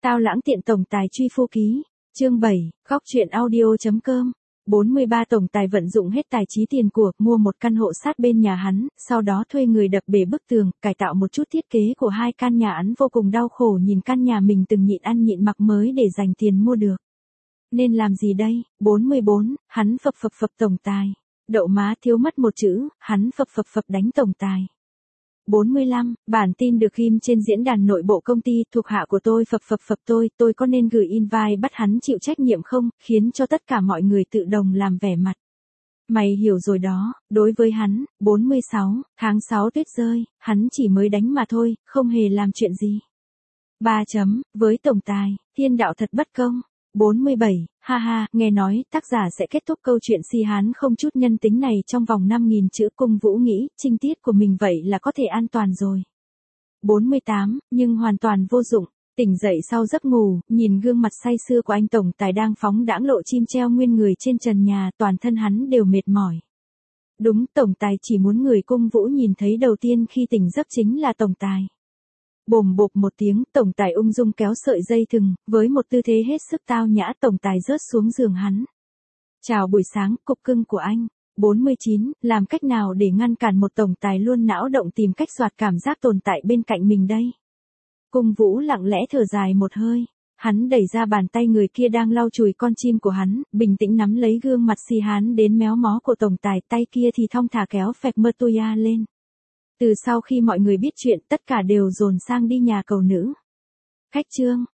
Tao lãng tiện tổng tài truy phu ký. Chương 7, góc truyện audio.com. 43 tổng tài vận dụng hết tài trí tiền của, mua một căn hộ sát bên nhà hắn, sau đó thuê người đập bể bức tường, cải tạo một chút thiết kế của hai căn nhà. Hắn vô cùng đau khổ nhìn căn nhà mình từng nhịn ăn nhịn mặc mới để dành tiền mua được. Nên làm gì đây? 44, hắn phập tổng tài. Đậu má thiếu mất một chữ, hắn phập đánh tổng tài. 45, bản tin được ghim trên diễn đàn nội bộ công ty, thuộc hạ của tôi phập tôi có nên gửi invite bắt hắn chịu trách nhiệm không, khiến cho tất cả mọi người tự đồng làm vẻ mặt. Mày hiểu rồi đó, đối với hắn, 46, tháng 6 tuyết rơi, hắn chỉ mới đánh mà thôi, không hề làm chuyện gì. 3 chấm, với tổng tài, thiên đạo thật bất công. 47, ha, nghe nói tác giả sẽ kết thúc câu chuyện si hán không chút nhân tính này trong vòng 5.000 chữ. Cung Vũ nghĩ, trinh tiết của mình vậy là có thể an toàn rồi. 48, nhưng hoàn toàn vô dụng. Tỉnh dậy sau giấc ngủ, nhìn gương mặt say sưa của anh tổng tài đang phóng đãng lộ chim treo nguyên người trên trần nhà, toàn thân hắn đều mệt mỏi. Đúng, tổng tài chỉ muốn người Cung Vũ nhìn thấy đầu tiên khi tỉnh giấc chính là tổng tài. Bồm bộp một tiếng, tổng tài ung dung kéo sợi dây thừng, với một tư thế hết sức tao nhã tổng tài rớt xuống giường hắn. Chào buổi sáng, cục cưng của anh. 49, làm cách nào để ngăn cản một tổng tài luôn não động tìm cách soạt cảm giác tồn tại bên cạnh mình đây? Cung Vũ lặng lẽ thở dài một hơi. Hắn đẩy ra bàn tay người kia đang lau chùi con chim của hắn, bình tĩnh nắm lấy gương mặt si hán đến méo mó của tổng tài, tay kia thì thong thả kéo phẹt mơ tuya lên. Từ sau khi mọi người biết chuyện, tất cả đều dồn sang đi nhà cầu nữ. Khách trương,